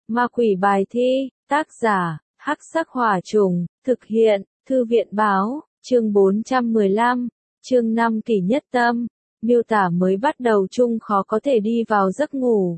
Ma quỷ bài thi, tác giả, Hắc Sắc Hỏa Trùng, thực hiện, Thư viện báo, chương 415, chương 5 Kỷ Nhất Tâm, miêu tả mới bắt đầu chung khó có thể đi vào giấc ngủ.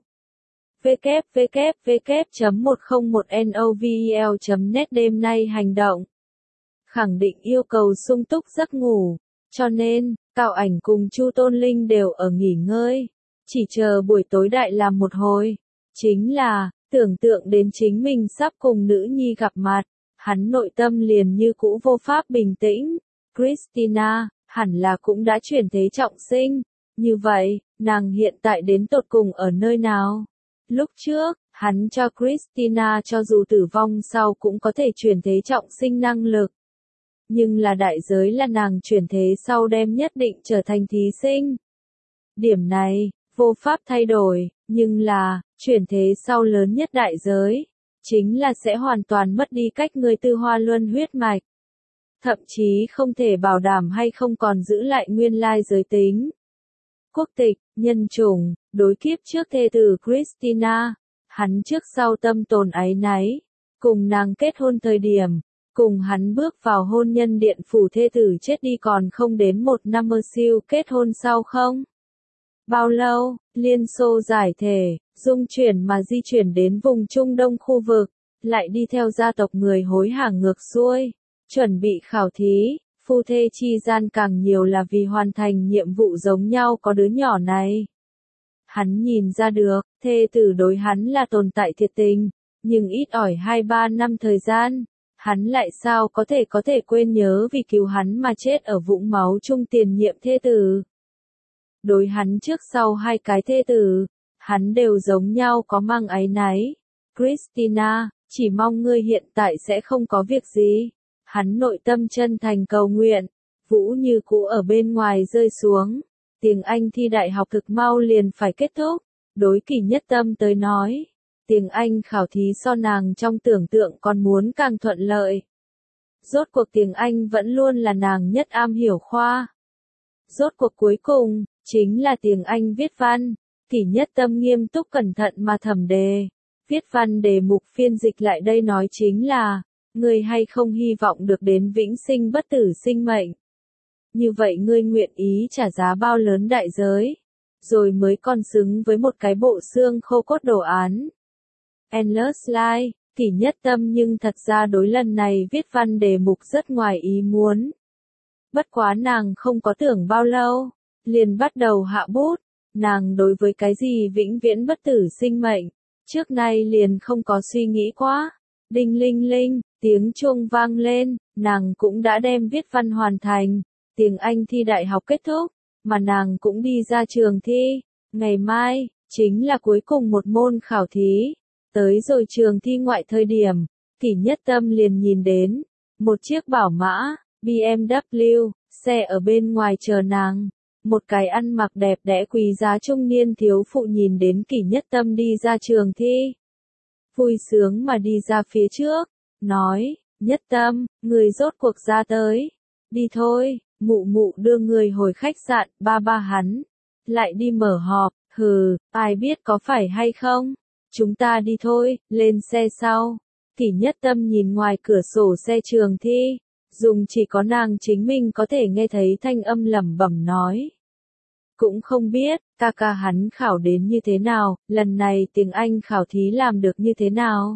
www.101novel.net đêm nay hành động. Khẳng định yêu cầu sung túc giấc ngủ, cho nên, Cao Ảnh cùng Chu Tôn Linh đều ở nghỉ ngơi, chỉ chờ buổi tối đại làm một hồi. Chính là, tưởng tượng đến chính mình sắp cùng nữ nhi gặp mặt, hắn nội tâm liền như cũ vô pháp bình tĩnh. Christina, hẳn là cũng đã chuyển thế trọng sinh. Như vậy, nàng hiện tại đến tột cùng ở nơi nào? Lúc trước, hắn cho Christina cho dù tử vong sau cũng có thể chuyển thế trọng sinh năng lực. Nhưng là đại giới là nàng chuyển thế sau đem nhất định trở thành thí sinh. Điểm này, vô pháp thay đổi, nhưng là, chuyển thế sau lớn nhất đại giới, chính là sẽ hoàn toàn mất đi cách người tư hoa luân huyết mạch. Thậm chí không thể bảo đảm hay không còn giữ lại nguyên lai giới tính. Quốc tịch, nhân chủng, đối kiếp trước thê tử Christina, hắn trước sau tâm tồn áy náy, cùng nàng kết hôn thời điểm, cùng hắn bước vào hôn nhân điện phủ thê tử chết đi còn không đến một năm siêu kết hôn sau không? Bao lâu, Liên Xô giải thể, dung chuyển mà di chuyển đến vùng Trung Đông khu vực, lại đi theo gia tộc người hối hả ngược xuôi, chuẩn bị khảo thí, phu thê chi gian càng nhiều là vì hoàn thành nhiệm vụ giống nhau có đứa nhỏ này. Hắn nhìn ra được, thê tử đối hắn là tồn tại thiệt tình, nhưng ít ỏi 2-3 năm thời gian, hắn lại sao có thể quên nhớ vì cứu hắn mà chết ở vũng máu chung tiền nhiệm thê tử. Đối hắn trước sau hai cái thê tử, hắn đều giống nhau có mang áy náy. Christina, chỉ mong ngươi hiện tại sẽ không có việc gì. Hắn nội tâm chân thành cầu nguyện, vũ như cũ ở bên ngoài rơi xuống. Tiếng Anh thi đại học thực mau liền phải kết thúc. Đối Kỷ Nhất Tâm tới nói, tiếng Anh khảo thí so nàng trong tưởng tượng còn muốn càng thuận lợi. Rốt cuộc tiếng Anh vẫn luôn là nàng nhất am hiểu khoa. Rốt cuộc cuối cùng, chính là tiếng Anh viết văn. Kỷ Nhất Tâm nghiêm túc cẩn thận mà thẩm đề. Viết văn đề mục phiên dịch lại đây nói chính là, ngươi hay không hy vọng được đến vĩnh sinh bất tử sinh mệnh. Như vậy ngươi nguyện ý trả giá bao lớn đại giới, rồi mới còn xứng với một cái bộ xương khô cốt đồ án. Endless Life, Kỷ Nhất Tâm nhưng thật ra đối lần này viết văn đề mục rất ngoài ý muốn. Bất quá nàng không có tưởng bao lâu, liền bắt đầu hạ bút, nàng đối với cái gì vĩnh viễn bất tử sinh mệnh, trước nay liền không có suy nghĩ quá. Đinh linh linh, tiếng chuông vang lên, nàng cũng đã đem viết văn hoàn thành, tiếng Anh thi đại học kết thúc, mà nàng cũng đi ra trường thi, ngày mai, chính là cuối cùng một môn khảo thí. Tới rồi trường thi ngoại thời điểm, Kỷ Nhất Tâm liền nhìn đến, một chiếc bảo mã, BMW, xe ở bên ngoài chờ nàng. Một cái ăn mặc đẹp đẽ quý giá trung niên thiếu phụ nhìn đến Kỷ Nhất Tâm đi ra trường thi. Vui sướng mà đi ra phía trước, nói, Nhất Tâm, người rốt cuộc ra tới. Đi thôi, mụ mụ đưa người hồi khách sạn, ba hắn. Lại đi mở họp, hừ, ai biết có phải hay không? Chúng ta đi thôi, lên xe sau. Kỷ Nhất Tâm nhìn ngoài cửa sổ xe trường thi, dùng chỉ có nàng chính mình có thể nghe thấy thanh âm lẩm bẩm nói. Cũng không biết, ca hắn khảo đến như thế nào, lần này tiếng Anh khảo thí làm được như thế nào.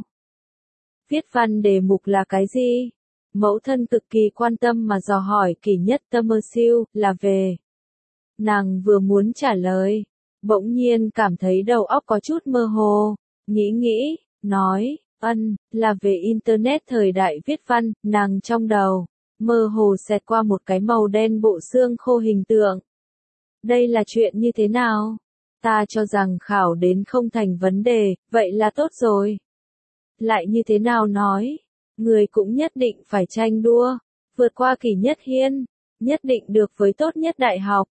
Viết văn đề mục là cái gì? Mẫu thân cực kỳ quan tâm mà dò hỏi Kỷ Nhất Tâm siêu, là về. Nàng vừa muốn trả lời, bỗng nhiên cảm thấy đầu óc có chút mơ hồ, nghĩ, nói, là về Internet thời đại viết văn, nàng trong đầu, mơ hồ xẹt qua một cái màu đen bộ xương khô hình tượng. Đây là chuyện như thế nào? Ta cho rằng khảo đến không thành vấn đề, vậy là tốt rồi. Lại như thế nào nói? Người cũng nhất định phải tranh đua, vượt qua Kỷ Nhất Hiên, nhất định được với tốt nhất đại học.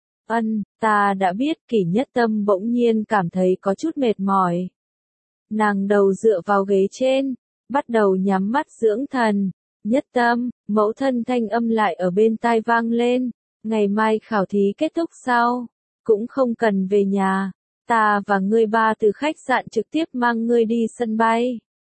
Ta đã biết. Kỷ Nhất Tâm bỗng nhiên cảm thấy có chút mệt mỏi. Nàng đầu dựa vào ghế trên, bắt đầu nhắm mắt dưỡng thần. Nhất Tâm, mẫu thân thanh âm lại ở bên tai vang lên. Ngày mai khảo thí kết thúc sau, cũng không cần về nhà. Ta và ngươi ba từ khách sạn trực tiếp mang ngươi đi sân bay.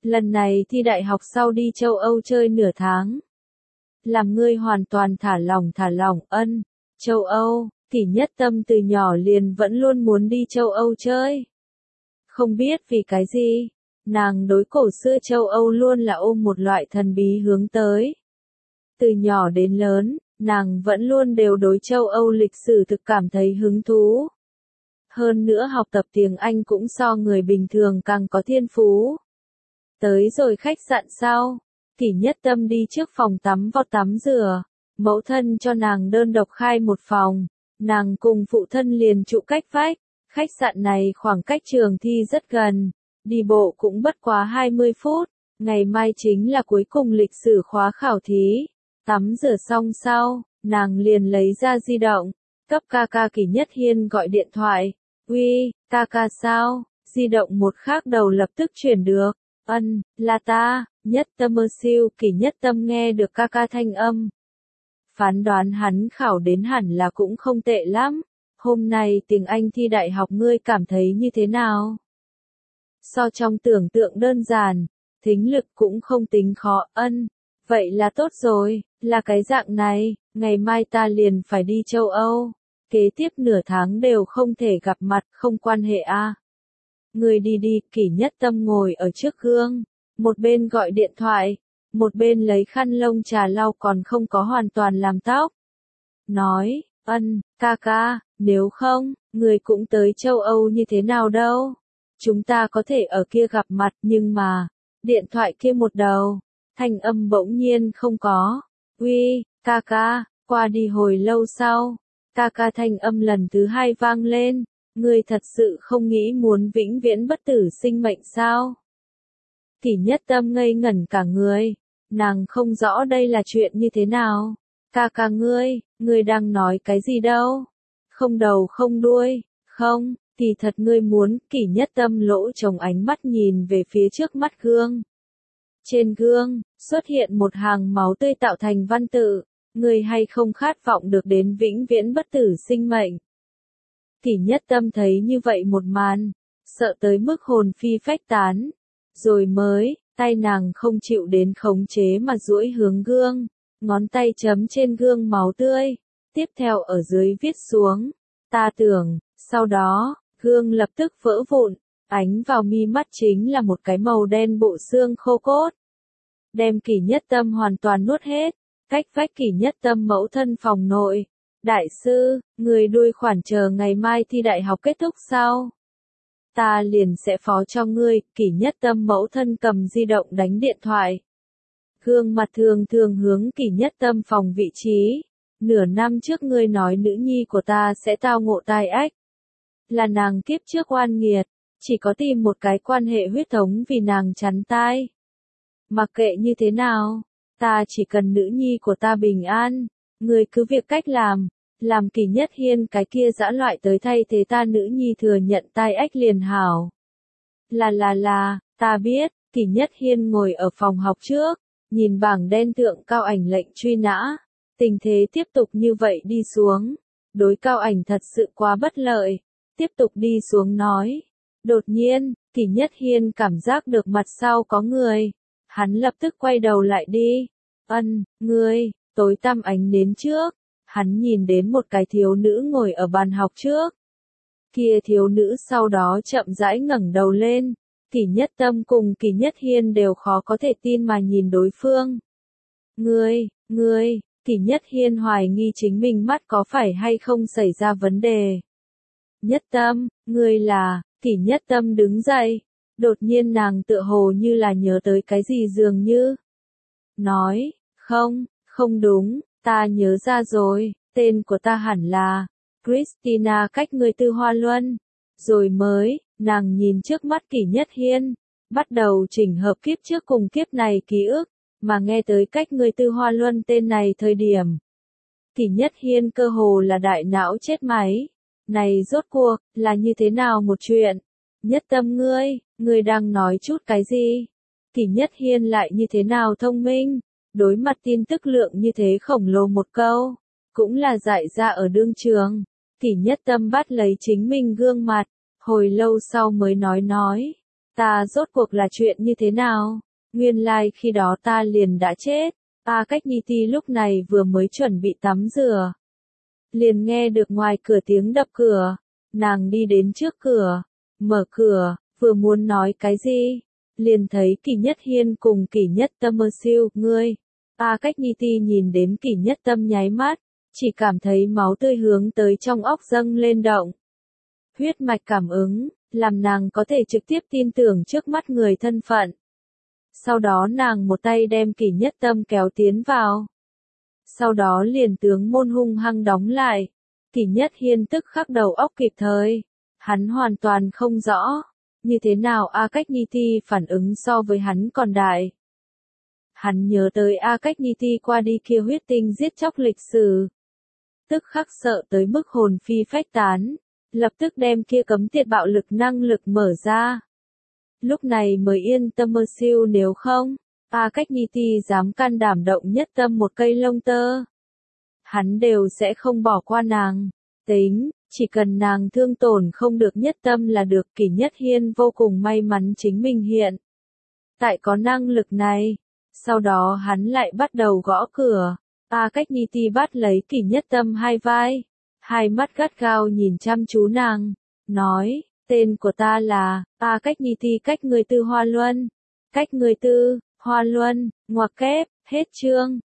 lần này thi đại học sau đi châu Âu chơi nửa tháng. Làm ngươi hoàn toàn thả lỏng, châu Âu, Kỷ Nhất Tâm từ nhỏ liền vẫn luôn muốn đi châu Âu chơi. Không biết vì cái gì, nàng đối cổ xưa châu Âu luôn là ôm một loại thần bí hướng tới. Từ nhỏ đến lớn, nàng vẫn luôn đều đối châu Âu lịch sử thực cảm thấy hứng thú. Hơn nữa học tập tiếng Anh cũng so người bình thường càng có thiên phú. Tới rồi khách sạn sau, Kỷ Nhất Tâm đi trước phòng tắm vào tắm rửa, mẫu thân cho nàng đơn độc khai một phòng, nàng cùng phụ thân liền trụ cách vách, khách sạn này khoảng cách trường thi rất gần, đi bộ cũng bất quá 20 phút, ngày mai chính là cuối cùng lịch sử khóa khảo thí. Tắm rửa xong sau, nàng liền lấy ra di động, cấp ca ca Kỷ Nhất Hiên gọi điện thoại, uy, ca ca sao, di động một khác đầu lập tức chuyển được, là ta, Nhất Tâm siêu. Kỷ Nhất Tâm nghe được ca ca thanh âm. Phán đoán hắn khảo đến hẳn là cũng không tệ lắm, hôm nay tiếng Anh thi đại học ngươi cảm thấy như thế nào? So trong tưởng tượng đơn giản, thính lực cũng không tính khó, vậy là tốt rồi, là cái dạng này, ngày mai ta liền phải đi châu Âu, kế tiếp nửa tháng đều không thể gặp mặt, không quan hệ a. Ngươi đi đi. Kỷ Nhất Tâm ngồi ở trước gương, một bên gọi điện thoại, một bên lấy khăn lông trà lau còn không có hoàn toàn làm tóc. Nói, ca ca, nếu không, người cũng tới châu Âu như thế nào đâu. Chúng ta có thể ở kia gặp mặt nhưng mà, điện thoại kia một đầu, thanh âm bỗng nhiên không có. Uy, ca ca, qua đi hồi lâu sau, ca ca thanh âm lần thứ hai vang lên, ngươi thật sự không nghĩ muốn vĩnh viễn bất tử sinh mệnh sao? Kỷ Nhất Tâm ngây ngẩn cả người, nàng không rõ đây là chuyện như thế nào. Ca ca ngươi đang nói cái gì đâu? Không đầu không đuôi, không, kỳ thật ngươi muốn. Kỷ Nhất Tâm lỗ trống ánh mắt nhìn về phía trước mắt gương. Trên gương, xuất hiện một hàng máu tươi tạo thành văn tự, ngươi hay không khát vọng được đến vĩnh viễn bất tử sinh mệnh. Kỷ Nhất Tâm thấy như vậy một màn, sợ tới mức hồn phi phách tán. Rồi mới, tay nàng không chịu đến khống chế mà duỗi hướng gương, ngón tay chấm trên gương máu tươi, tiếp theo ở dưới viết xuống, ta tưởng, sau đó, gương lập tức vỡ vụn, ánh vào mi mắt chính là một cái màu đen bộ xương khô cốt. Đem Kỷ Nhất Tâm hoàn toàn nuốt hết, cách vách Kỷ Nhất Tâm mẫu thân phòng nội. Đại sư, người đuôi khoản chờ ngày mai thi đại học kết thúc sau. Ta liền sẽ phó cho ngươi. Kỷ Nhất Tâm mẫu thân cầm di động đánh điện thoại. Gương mặt thường thường hướng Kỷ Nhất Tâm phòng vị trí. Nửa năm trước ngươi nói nữ nhi của ta sẽ tao ngộ tai ách. Là nàng kiếp trước oan nghiệt, chỉ có tìm một cái quan hệ huyết thống vì nàng chắn tai. Mặc kệ như thế nào, ta chỉ cần nữ nhi của ta bình an, ngươi cứ việc cách làm Kỷ Nhất Hiên cái kia dã loại tới thay thế ta nữ nhi thừa nhận tai ách liền hảo. Là, ta biết. Kỷ Nhất Hiên ngồi ở phòng học trước, nhìn bảng đen thượng Cao Ảnh lệnh truy nã, tình thế tiếp tục như vậy đi xuống, đối Cao Ảnh thật sự quá bất lợi, tiếp tục đi xuống nói. Đột nhiên, Kỷ Nhất Hiên cảm giác được mặt sau có người, hắn lập tức quay đầu lại đi. Ngươi, tối tăm ánh nến trước. Hắn nhìn đến một cái thiếu nữ ngồi ở bàn học trước. Kia thiếu nữ sau đó chậm rãi ngẩng đầu lên. Kỷ Nhất Tâm cùng Kỷ Nhất Hiên đều khó có thể tin mà nhìn đối phương. Ngươi, Kỷ Nhất Hiên hoài nghi chính mình mắt có phải hay không xảy ra vấn đề. Nhất Tâm, ngươi là. Kỷ Nhất Tâm đứng dậy. Đột nhiên nàng tựa hồ như là nhớ tới cái gì dường như. Nói, không đúng. Ta nhớ ra rồi, tên của ta hẳn là Christina cách người Tư Hoa Luân. Rồi mới, nàng nhìn trước mắt Kỷ Nhất Hiên, bắt đầu chỉnh hợp kiếp trước cùng kiếp này ký ức, mà nghe tới cách người Tư Hoa Luân tên này thời điểm. Kỷ Nhất Hiên cơ hồ là đại não chết máy. Này rốt cuộc, là như thế nào một chuyện? Nhất Tâm ngươi đang nói chút cái gì? Kỷ Nhất Hiên lại như thế nào thông minh? Đối mặt tin tức lượng như thế khổng lồ một câu, cũng là dại ra ở đương trường. Kỷ Nhất Tâm bắt lấy chính mình gương mặt, hồi lâu sau mới nói, Ta rốt cuộc là chuyện như thế nào? Nguyên lai khi đó ta liền đã chết. A Cách Ni Ti lúc này vừa mới chuẩn bị tắm rửa. Liền nghe được ngoài cửa tiếng đập cửa. Nàng đi đến trước cửa, mở cửa, vừa muốn nói cái gì. Liền thấy Kỷ Nhất Hiên cùng Kỷ Nhất Tâm siêu, ngươi. A Cách Ni Ti nhìn đến Kỷ Nhất Tâm nháy mắt, chỉ cảm thấy máu tươi hướng tới trong óc dâng lên động. Huyết mạch cảm ứng, làm nàng có thể trực tiếp tin tưởng trước mắt người thân phận. Sau đó nàng một tay đem Kỷ Nhất Tâm kéo tiến vào. Sau đó liền tướng môn hung hăng đóng lại. Kỷ Nhất Hiên tức khắc đầu óc kịp thời. Hắn hoàn toàn không rõ. Như thế nào A Cách Ni Ti phản ứng so với hắn còn đại. Hắn nhớ tới A Cách Ni Ti qua đi kia huyết tinh giết chóc lịch sử. Tức khắc sợ tới mức hồn phi phách tán. Lập tức đem kia cấm tiệt bạo lực năng lực mở ra. Lúc này mới yên tâm siêu, nếu không, A Cách Ni Ti dám can đảm động Nhất Tâm một cây lông tơ. Hắn đều sẽ không bỏ qua nàng. Tính, chỉ cần nàng thương tổn không được Nhất Tâm là được. Kỷ Nhất Hiên vô cùng may mắn chính mình hiện tại có năng lực này. Sau đó hắn lại bắt đầu gõ cửa. A Cách Ni Ti bắt lấy Kỷ Nhất Tâm hai vai. Hai mắt gắt gao nhìn chăm chú nàng. Nói, tên của ta là A Cách Ni Ti, cách người tư Hoa Luân. Cách người tư, Hoa Luân, ngoặc kép, hết chương.